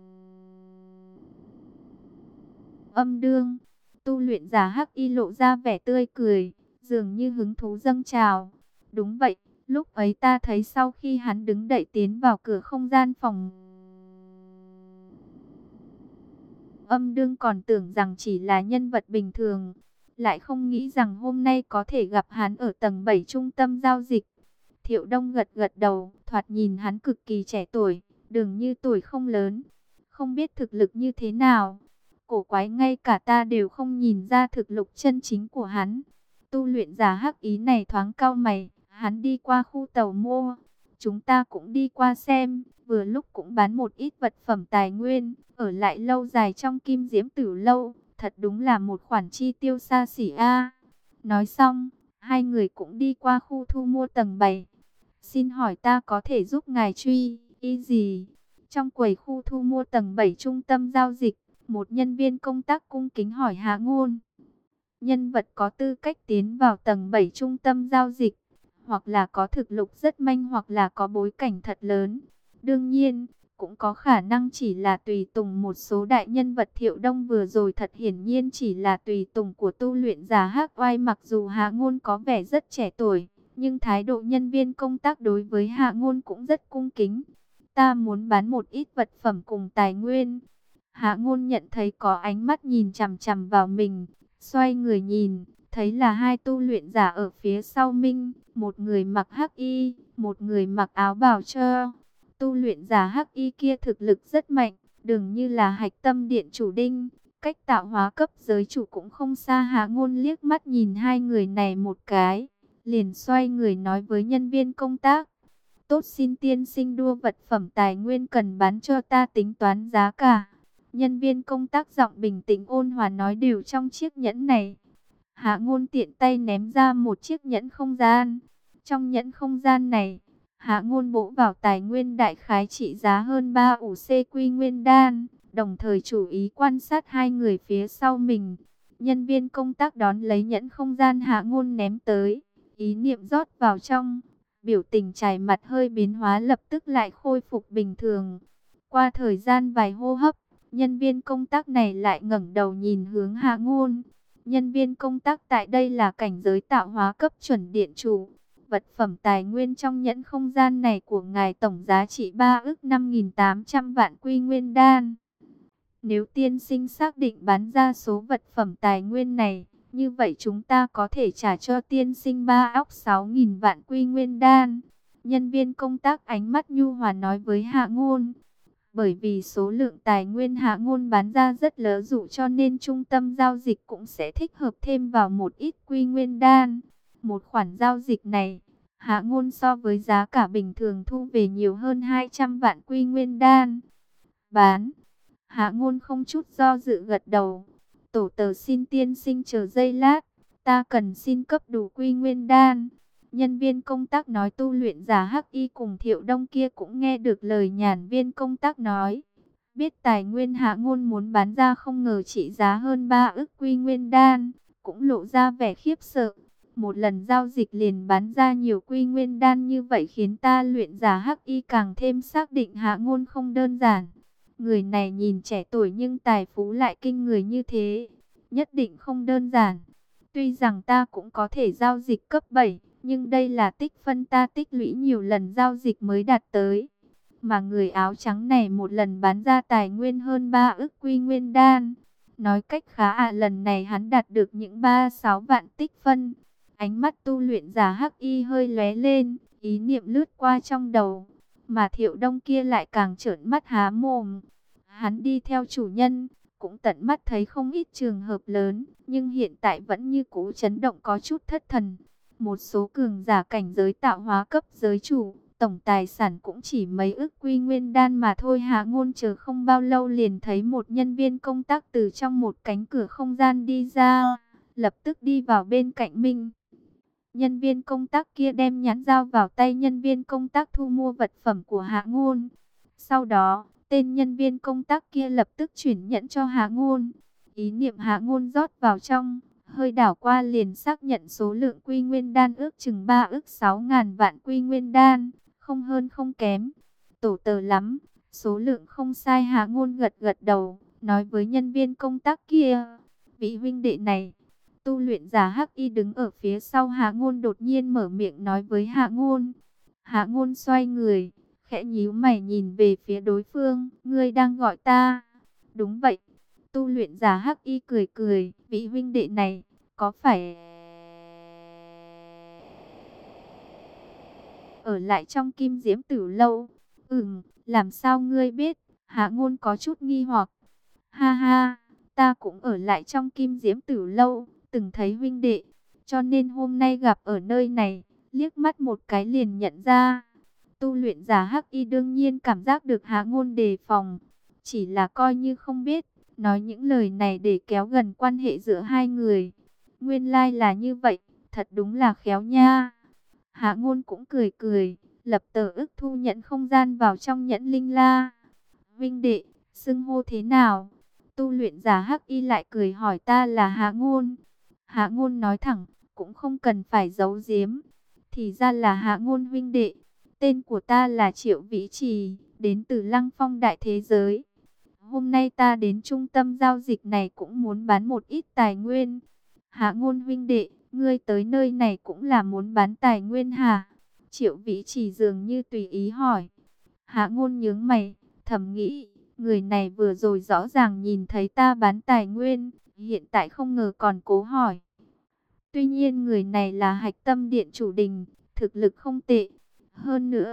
âm đương. Tu luyện giả hắc y lộ ra vẻ tươi cười, dường như hứng thú dâng trào. Đúng vậy, lúc ấy ta thấy sau khi hắn đứng đậy tiến vào cửa không gian phòng âm đương còn tưởng rằng chỉ là nhân vật bình thường, lại không nghĩ rằng hôm nay có thể gặp hắn ở tầng 7 trung tâm giao dịch. Thiệu Đông gật gật đầu, thoạt nhìn hắn cực kỳ trẻ tuổi, dường như tuổi không lớn, không biết thực lực như thế nào. Cổ quái, ngay cả ta đều không nhìn ra thực lực chân chính của hắn. Tu luyện giả hắc ý này thoáng cau mày, hắn đi qua khu tàu mua, chúng ta cũng đi qua xem, vừa lúc cũng bán một ít vật phẩm tài nguyên, ở lại lâu dài trong Kim Diễm Tử Lâu, thật đúng là một khoản chi tiêu xa xỉ a. Nói xong, hai người cũng đi qua khu thu mua tầng 7. Xin hỏi ta có thể giúp ngài truy ý gì? Trong quầy khu thu mua tầng 7 trung tâm giao dịch, một nhân viên công tác cung kính hỏi Hạ Ngôn. Nhân vật có tư cách tiến vào tầng 7 trung tâm giao dịch, hoặc là có thực lực rất manh hoặc là có bối cảnh thật lớn. Đương nhiên, cũng có khả năng chỉ là tùy tùng một số đại nhân vật. Thiệu Đông vừa rồi thật hiển nhiên chỉ là tùy tùng của tu luyện giả hắc oai. Mặc dù Hạ Ngôn có vẻ rất trẻ tuổi, nhưng thái độ nhân viên công tác đối với Hạ Ngôn cũng rất cung kính. Ta muốn bán một ít vật phẩm cùng tài nguyên. Hạ Ngôn nhận thấy có ánh mắt nhìn chằm chằm vào mình, xoay người nhìn, thấy là hai tu luyện giả ở phía sau mình, một người mặc hắc y, một người mặc áo bào trơ. Tu luyện giả hắc y kia thực lực rất mạnh, Đường như là hạch tâm điện chủ Đinh, cách tạo hóa cấp giới chủ cũng không xa. Hạ Ngôn liếc mắt nhìn hai người này một cái, liền xoay người nói với nhân viên công tác. Tốt, xin tiên sinh đua vật phẩm tài nguyên cần bán cho ta tính toán giá cả. Nhân viên công tác giọng bình tĩnh ôn hòa nói đều trong chiếc nhẫn này. Hạ Ngôn tiện tay ném ra một chiếc nhẫn không gian. Trong nhẫn không gian này, Hạ Ngôn bổ vào tài nguyên đại khái trị giá hơn 3 ủ C quy nguyên đan, đồng thời chú ý quan sát hai người phía sau mình. Nhân viên công tác đón lấy nhẫn không gian Hạ Ngôn ném tới, ý niệm rót vào trong, biểu tình trải mặt hơi biến hóa lập tức lại khôi phục bình thường. Qua thời gian vài hô hấp, nhân viên công tác này lại ngẩng đầu nhìn hướng Hạ Ngôn. Nhân viên công tác tại đây là cảnh giới tạo hóa cấp chuẩn điện chủ. Vật phẩm tài nguyên trong nhẫn không gian này của ngài tổng giá trị 3 ức 5.800 vạn quy nguyên đan. Nếu tiên sinh xác định bán ra số vật phẩm tài nguyên này, như vậy chúng ta có thể trả cho tiên sinh 3 óc 6.000 vạn quy nguyên đan. Nhân viên công tác ánh mắt nhu hòa nói với Hạ Ngôn. Bởi vì số lượng tài nguyên Hạ Ngôn bán ra rất lớn dụ cho nên trung tâm giao dịch cũng sẽ thích hợp thêm vào một ít quy nguyên đan. Một khoản giao dịch này, Hạ Ngôn so với giá cả bình thường thu về nhiều hơn 200 vạn quy nguyên đan. Bán. Hạ Ngôn không chút do dự gật đầu. Tổ tờ xin tiên sinh chờ giây lát, ta cần xin cấp đủ quy nguyên đan. Nhân viên công tác nói. Tu luyện giả Hắc Y cùng Thiệu Đông kia cũng nghe được lời nhàn viên công tác nói. Biết tài nguyên Hạ Ngôn muốn bán ra không ngờ trị giá hơn 3 ức quy nguyên đan, cũng lộ ra vẻ khiếp sợ. Một lần giao dịch liền bán ra nhiều quy nguyên đan như vậy khiến ta luyện giả Hắc Y càng thêm xác định Hạ Ngôn không đơn giản. Người này nhìn trẻ tuổi nhưng tài phú lại kinh người như thế, nhất định không đơn giản. Tuy rằng ta cũng có thể giao dịch cấp 7, nhưng đây là tích phân ta tích lũy nhiều lần giao dịch mới đạt tới. Mà người áo trắng này một lần bán ra tài nguyên hơn 3 ức quy nguyên đan. Nói cách khá lần này hắn đạt được những 36 vạn tích phân. Ánh mắt tu luyện giả Hắc Y hơi lóe lên, ý niệm lướt qua trong đầu. Mà Thiệu Đông kia lại càng trợn mắt há mồm. Hắn đi theo chủ nhân, cũng tận mắt thấy không ít trường hợp lớn, nhưng hiện tại vẫn như cũ chấn động có chút thất thần. Một số cường giả cảnh giới tạo hóa cấp giới chủ, tổng tài sản cũng chỉ mấy ức quy nguyên đan mà thôi. Hạ Ngôn chờ không bao lâu liền thấy một nhân viên công tác từ trong một cánh cửa không gian đi ra, lập tức đi vào bên cạnh mình. Nhân viên công tác kia đem nhãn dao vào tay nhân viên công tác thu mua vật phẩm của Hạ Ngôn. Sau đó, tên nhân viên công tác kia lập tức chuyển nhẫn cho Hạ Ngôn. Ý niệm Hạ Ngôn rót vào trong, hơi đảo qua liền xác nhận số lượng quy nguyên đan ước chừng 3 ức 6.000 vạn quy nguyên đan, không hơn không kém. Tổ tờ lắm, số lượng không sai. Hạ Ngôn gật gật đầu, nói với nhân viên công tác kia. Vị huynh đệ này, tu luyện giả Hắc Y đứng ở phía sau Hạ Ngôn đột nhiên mở miệng nói với Hạ Ngôn. Hạ Ngôn xoay người, khẽ nhíu mày nhìn về phía đối phương. Ngươi đang gọi ta? Đúng vậy. Tu luyện giả Hắc Y cười cười. Vị huynh đệ này, có phải ở lại trong Kim Diễm Tử Lâu? Làm sao ngươi biết? Hạ Ngôn có chút nghi hoặc. Ha ha, ta cũng ở lại trong Kim Diễm Tử Lâu, từng thấy huynh đệ, cho nên hôm nay gặp ở nơi này, liếc mắt một cái liền nhận ra. Tu luyện giả Hắc Y đương nhiên cảm giác được Hạ Ngôn đề phòng, chỉ là coi như không biết, nói những lời này để kéo gần quan hệ giữa hai người. Nguyên lai là như vậy, thật đúng là khéo nha. Hạ Ngôn cũng cười cười, lập tờ ức thu nhẫn không gian vào trong nhẫn linh la. Vinh đệ, xưng hô thế nào? Tu luyện giả Hắc Y lại cười hỏi. Ta là Hạ Ngôn. Hạ Ngôn nói thẳng, cũng không cần phải giấu giếm. Thì ra là Hạ Ngôn huynh đệ. Tên của ta là Triệu Vĩ Trì, đến từ Lăng Phong đại thế giới. Hôm nay ta đến trung tâm giao dịch này cũng muốn bán một ít tài nguyên. Hạ Ngôn huynh đệ, ngươi tới nơi này cũng là muốn bán tài nguyên hả? Triệu Vĩ Trì dường như tùy ý hỏi. Hạ Ngôn nhướng mày, thầm nghĩ, người này vừa rồi rõ ràng nhìn thấy ta bán tài nguyên, hiện tại không ngờ còn cố hỏi. Tuy nhiên người này là hạch tâm điện chủ Đình, thực lực không tệ. Hơn nữa,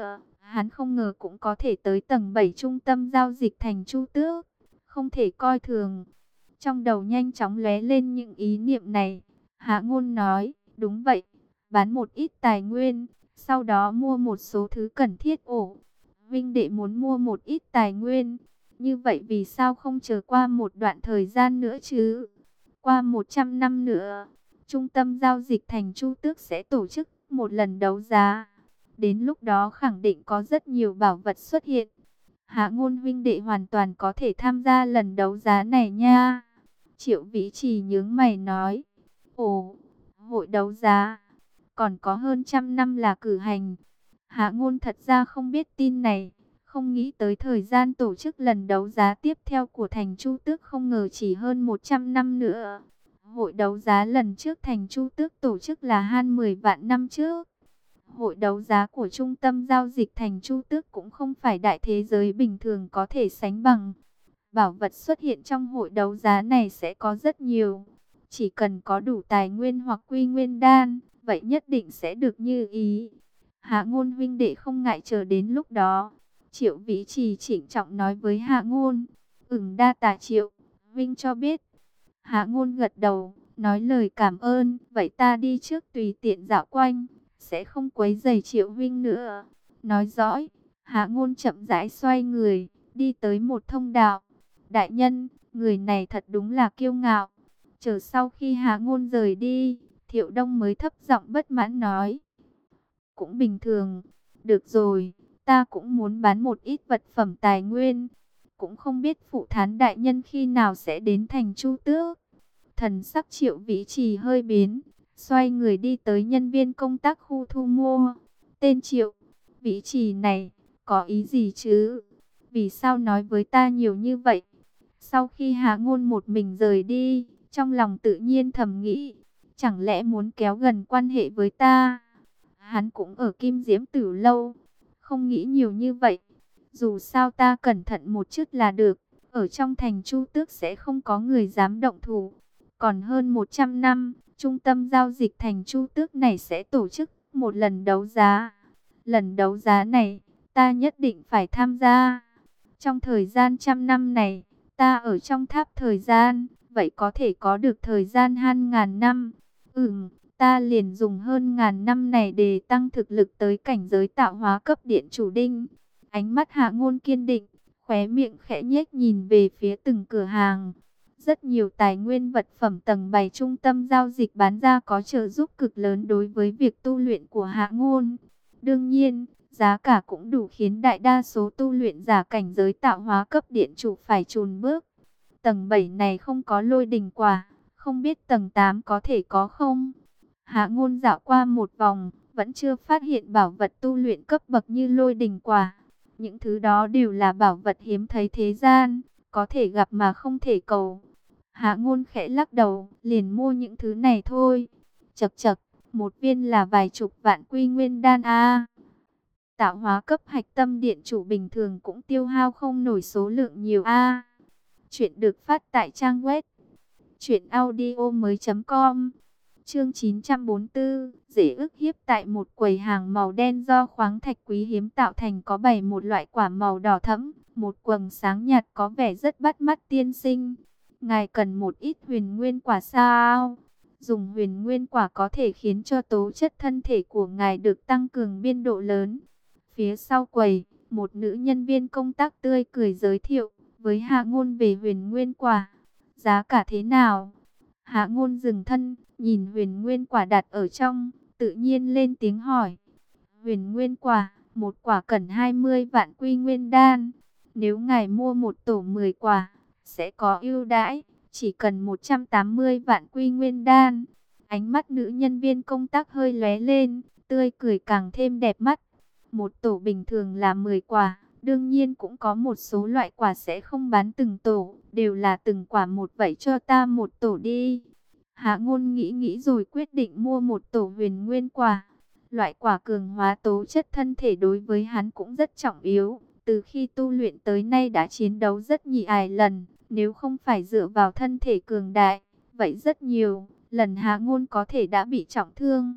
Hắn không ngờ cũng có thể tới tầng 7 trung tâm giao dịch thành Chu Tước, không thể coi thường. Trong đầu nhanh chóng lóe lên những ý niệm này, Hạ Ngôn nói, đúng vậy, bán một ít tài nguyên, sau đó mua một số thứ cần thiết. Ổ, huynh đệ muốn mua một ít tài nguyên, như vậy vì sao không chờ qua một đoạn thời gian nữa chứ? Qua 100 năm nữa, trung tâm giao dịch thành Chu Tước sẽ tổ chức một lần đấu giá. Đến lúc đó khẳng định có rất nhiều bảo vật xuất hiện. Hạ Ngôn huynh đệ hoàn toàn có thể tham gia lần đấu giá này nha. Triệu Vĩ Trì nhướng mày nói, ồ, hội đấu giá, còn có hơn 100 năm là cử hành. Hạ Ngôn thật ra không biết tin này, không nghĩ tới thời gian tổ chức lần đấu giá tiếp theo của thành Chu Tước không ngờ chỉ hơn 100 năm nữa. Hội đấu giá lần trước thành Chu Tước tổ chức là hơn 10 vạn năm trước. Hội đấu giá của trung tâm giao dịch thành Chu Tước cũng không phải đại thế giới bình thường có thể sánh bằng. Bảo vật xuất hiện trong hội đấu giá này sẽ có rất nhiều. Chỉ cần có đủ tài nguyên hoặc quy nguyên đan, vậy nhất định sẽ được như ý. Hạ Ngôn huynh đệ không ngại chờ đến lúc đó. Triệu Vĩ Trì trịnh trọng nói với Hạ Ngôn. Đa tạ Triệu, huynh cho biết. Hạ Ngôn gật đầu, nói lời cảm ơn. Vậy ta đi trước tùy tiện dạo quanh, sẽ không quấy rầy Triệu huynh nữa. Nói dõi, Hạ Ngôn chậm rãi xoay người, đi tới một thông đạo. Đại nhân, người này thật đúng là kiêu ngạo. Chờ sau khi Hạ Ngôn rời đi, Thiệu Đông mới thấp giọng bất mãn nói. Cũng bình thường, được rồi, ta cũng muốn bán một ít vật phẩm tài nguyên. Cũng không biết phụ thán đại nhân khi nào sẽ đến thành Chu Tước. Thần sắc Triệu Vĩ Trì hơi biến, xoay người đi tới nhân viên công tác khu thu mua. Tên Triệu Vĩ Trì này, có ý gì chứ? Vì sao nói với ta nhiều như vậy? Sau khi Hạ Ngôn một mình rời đi, trong lòng tự nhiên thầm nghĩ, chẳng lẽ muốn kéo gần quan hệ với ta? Hắn cũng ở Kim Diễm Tử lâu, không nghĩ nhiều như vậy. Dù sao ta cẩn thận một chút là được, ở trong thành Chu Tước sẽ không có người dám động thủ. Còn hơn 100 năm, trung tâm giao dịch thành Chu Tước này sẽ tổ chức một lần đấu giá. Lần đấu giá này, ta nhất định phải tham gia. Trong thời gian 100 năm này, ta ở trong tháp thời gian, vậy có thể có được thời gian hơn 1000 năm. Ta liền dùng hơn 1000 năm này để tăng thực lực tới cảnh giới tạo hóa cấp điện chủ đinh. Ánh mắt Hạ Ngôn kiên định, khóe miệng khẽ nhếch nhìn về phía từng cửa hàng. Rất nhiều tài nguyên vật phẩm tầng 7 trung tâm giao dịch bán ra có trợ giúp cực lớn đối với việc tu luyện của Hạ Ngôn. Đương nhiên, giá cả cũng đủ khiến đại đa số tu luyện giả cảnh giới tạo hóa cấp điện chủ phải chùn bước. Tầng 7 này không có lôi đình quả, không biết tầng 8 có thể có không? Hạ Ngôn dạo qua một vòng, vẫn chưa phát hiện bảo vật tu luyện cấp bậc như lôi đình quả. Những thứ đó đều là bảo vật hiếm thấy thế gian, có thể gặp mà không thể cầu. Hạ Ngôn khẽ lắc đầu, liền mua những thứ này thôi. Chậc chậc, một viên là vài chục vạn quy nguyên đan a. Tạo hóa cấp hạch tâm điện chủ bình thường cũng tiêu hao không nổi số lượng nhiều a. Chuyện được phát tại trang web truyệnaudiomoi.com. Chương 944, dễ ức hiếp. Tại một quầy hàng màu đen do khoáng thạch quý hiếm tạo thành có bày một loại quả màu đỏ thẫm, một quầng sáng nhạt có vẻ rất bắt mắt. Tiên sinh, ngài cần một ít huyền nguyên quả sao? Dùng huyền nguyên quả có thể khiến cho tố chất thân thể của ngài được tăng cường biên độ lớn. Phía sau quầy, một nữ nhân viên công tác tươi cười giới thiệu với Hạ Ngôn về huyền nguyên quả. Giá cả thế nào? Hạ Ngôn dừng thân, nhìn huyền nguyên quả đặt ở trong, tự nhiên lên tiếng hỏi. Huyền nguyên quả, một quả cần 20 vạn quy nguyên đan. Nếu ngài mua một tổ 10 quả, sẽ có ưu đãi, chỉ cần 180 vạn quy nguyên đan. Ánh mắt nữ nhân viên công tác hơi lóe lên, tươi cười càng thêm đẹp mắt. Một tổ bình thường là 10 quả, đương nhiên cũng có một số loại quả sẽ không bán từng tổ, đều là từng quả một. Vậy cho ta một tổ đi. Hạ Ngôn nghĩ rồi quyết định mua một tổ huyền nguyên quả. Loại quả cường hóa tố chất thân thể đối với hắn cũng rất trọng yếu. Từ khi tu luyện tới nay đã chiến đấu rất nhiều lần. Nếu không phải dựa vào thân thể cường đại, vậy rất nhiều lần Hạ Ngôn có thể đã bị trọng thương.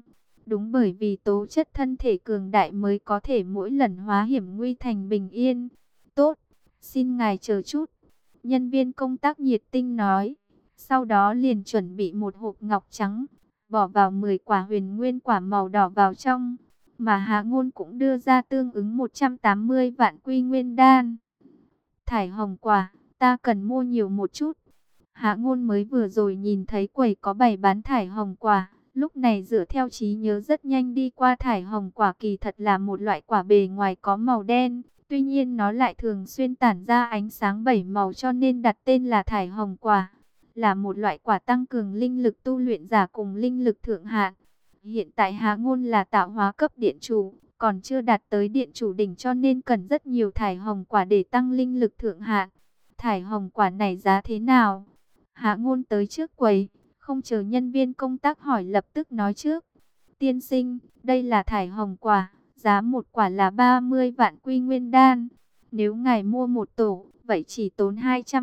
Đúng bởi vì tố chất thân thể cường đại mới có thể mỗi lần hóa hiểm nguy thành bình yên. Tốt, xin ngài chờ chút. Nhân viên công tác nhiệt tinh nói. Sau đó liền chuẩn bị một hộp ngọc trắng, bỏ vào 10 quả huyền nguyên quả màu đỏ vào trong. Mà Hạ Ngôn cũng đưa ra tương ứng 180 vạn quy nguyên đan. Thải hồng quả, ta cần mua nhiều một chút. Hạ Ngôn mới vừa rồi nhìn thấy quầy có bày bán thải hồng quả. Lúc này dựa theo trí nhớ rất nhanh đi qua thải hồng quả kỳ thật là một loại quả bề ngoài có màu đen. Tuy nhiên nó lại thường xuyên tản ra ánh sáng 7 màu cho nên đặt tên là thải hồng quả. Là một loại quả tăng cường linh lực tu luyện giả cùng linh lực thượng hạn. Hiện tại Hạ Ngôn là tạo hóa cấp điện chủ, còn chưa đạt tới điện chủ đỉnh cho nên cần rất nhiều thải hồng quả để tăng linh lực thượng hạn. Thải hồng quả này giá thế nào? Hạ Ngôn tới trước quầy, không chờ nhân viên công tác hỏi lập tức nói trước. Tiên sinh, đây là thải hồng quả, giá một quả là 30 vạn quy nguyên đan. Nếu ngài mua một tổ, vậy chỉ tốn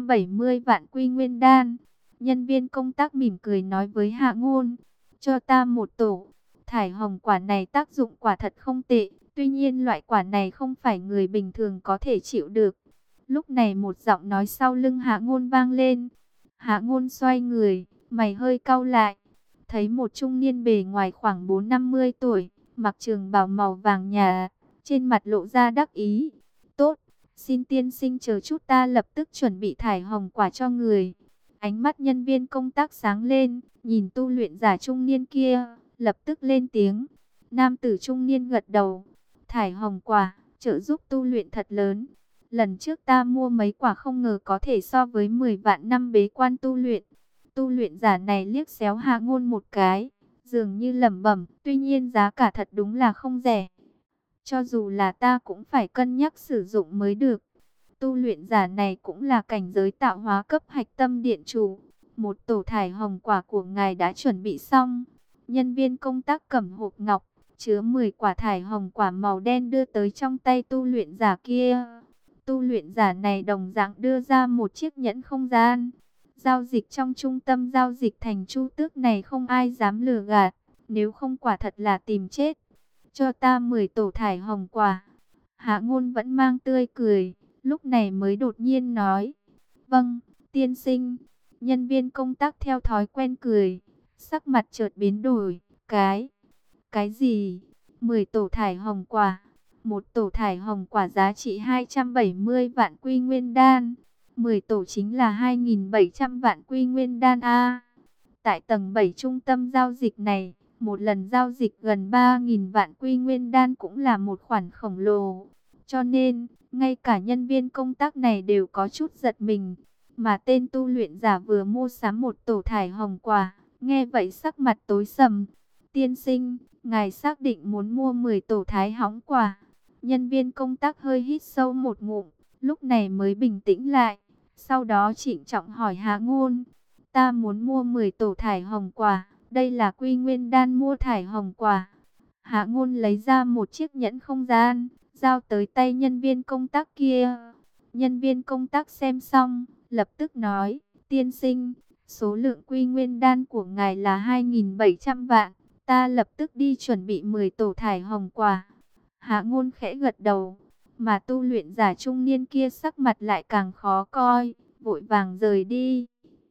270 vạn quy nguyên đan. Nhân viên công tác mỉm cười nói với Hạ Ngôn, cho ta một tổ. Thải hồng quả này tác dụng quả thật không tệ, tuy nhiên loại quả này không phải người bình thường có thể chịu được. Lúc này một giọng nói sau lưng Hạ Ngôn vang lên. Hạ Ngôn xoay người, mày hơi cau lại, thấy một trung niên bề ngoài khoảng 4-50 tuổi, mặc trường bào màu vàng nhà, trên mặt lộ ra đắc ý. Tốt, xin tiên sinh chờ chút, ta lập tức chuẩn bị thải hồng quả cho người. Ánh mắt nhân viên công tác sáng lên, nhìn tu luyện giả trung niên kia, lập tức lên tiếng. Nam tử trung niên gật đầu. Thải hồng quả, trợ giúp tu luyện thật lớn. Lần trước ta mua mấy quả không ngờ có thể so với 10 vạn năm bế quan tu luyện. Tu luyện giả này liếc xéo Hạ Ngôn một cái, dường như lẩm bẩm, tuy nhiên giá cả thật đúng là không rẻ. Cho dù là ta cũng phải cân nhắc sử dụng mới được. Tu luyện giả này cũng là cảnh giới tạo hóa cấp hạch tâm điện chủ. Một tổ thải hồng quả của ngài đã chuẩn bị xong. Nhân viên công tác cầm hộp ngọc, chứa 10 quả thải hồng quả màu đen đưa tới trong tay tu luyện giả kia. Tu luyện giả này đồng dạng đưa ra một chiếc nhẫn không gian. Giao dịch trong trung tâm giao dịch thành Chu Tước này không ai dám lừa gạt, nếu không quả thật là tìm chết. Cho ta 10 tổ thải hồng quả. Hạ Ngôn vẫn mang tươi cười, lúc này mới đột nhiên nói. Vâng, tiên sinh. Nhân viên công tác theo thói quen cười, sắc mặt chợt biến đổi. Cái gì? 10 tổ thải hồng quả. Một tổ thải hồng quả giá trị 270 vạn quy nguyên đan. 10 tổ chính là 2.700 vạn quy nguyên đan A. Tại tầng 7 trung tâm giao dịch này, một lần giao dịch gần 3.000 vạn quy nguyên đan cũng là một khoản khổng lồ. Cho nên, ngay cả nhân viên công tác này đều có chút giật mình. Mà tên tu luyện giả vừa mua sắm một tổ thải hồng quả, nghe vậy sắc mặt tối sầm. Tiên sinh, ngài xác định muốn mua 10 tổ thái hóng quả. Nhân viên công tác hơi hít sâu một ngụm, lúc này mới bình tĩnh lại. Sau đó trịnh trọng hỏi Hạ Ngôn, ta muốn mua 10 tổ thải hồng quả, đây là quy nguyên đan mua thải hồng quả. Hạ Ngôn lấy ra một chiếc nhẫn không gian, giao tới tay nhân viên công tác kia. Nhân viên công tác xem xong, lập tức nói, tiên sinh, số lượng quy nguyên đan của ngài là 2.700 vạn, ta lập tức đi chuẩn bị 10 tổ thải hồng quả. Hạ Ngôn khẽ gật đầu, mà tu luyện giả trung niên kia sắc mặt lại càng khó coi, vội vàng rời đi.